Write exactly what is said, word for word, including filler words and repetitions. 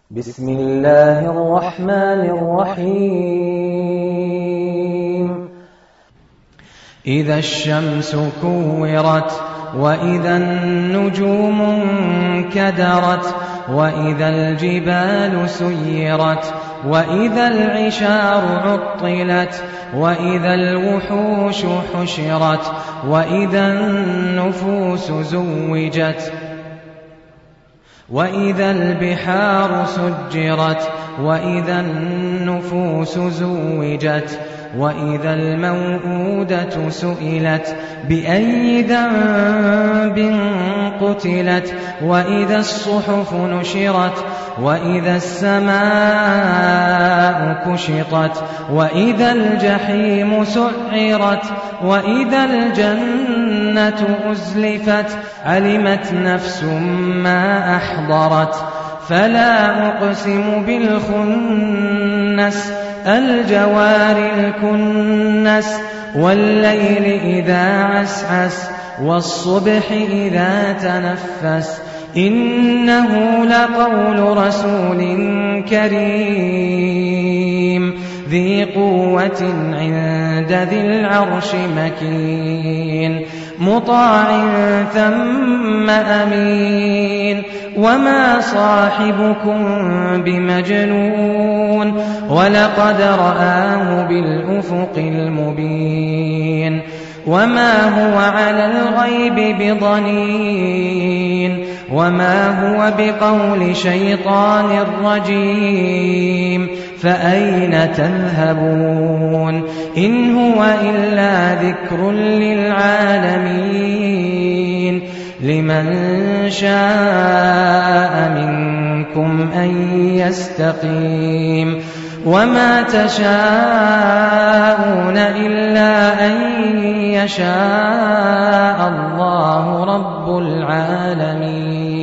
بسم الله الرحمن الرحيم إذا الشمس كورت وإذا النجوم انكدرت وإذا الجبال سيرت وإذا العشار عطلت وإذا الوحوش حشرت وإذا النفوس زوجت وإذا البحار سجرت وإذا النفوس زوجت وإذا الموءودة سئلت بأي ذنب قتلت وإذا الصحف نشرت وإذا السماء كشطت وإذا الجحيم سعرت وإذا الجنة أزلفت علمت نفس ما أحضرت فلا أقسم بالخنس الجوار الكنس والليل إذا عسعس والصبح إذا تنفس إنه لقول رسول كريم ذي قوة عند ذي العرش مكين مطاع ثم أمين وما صاحبكم بمجنون ولقد رآه بالأفق المبين وما هو على الغيب بضنين وما هو بقول شيطان رجيم فأين تذهبون إن هو إلا ذكر للعالمين لمن شاء منكم أن يستقيم وما تشاءون إلا أن يشاء الله رب العالمين.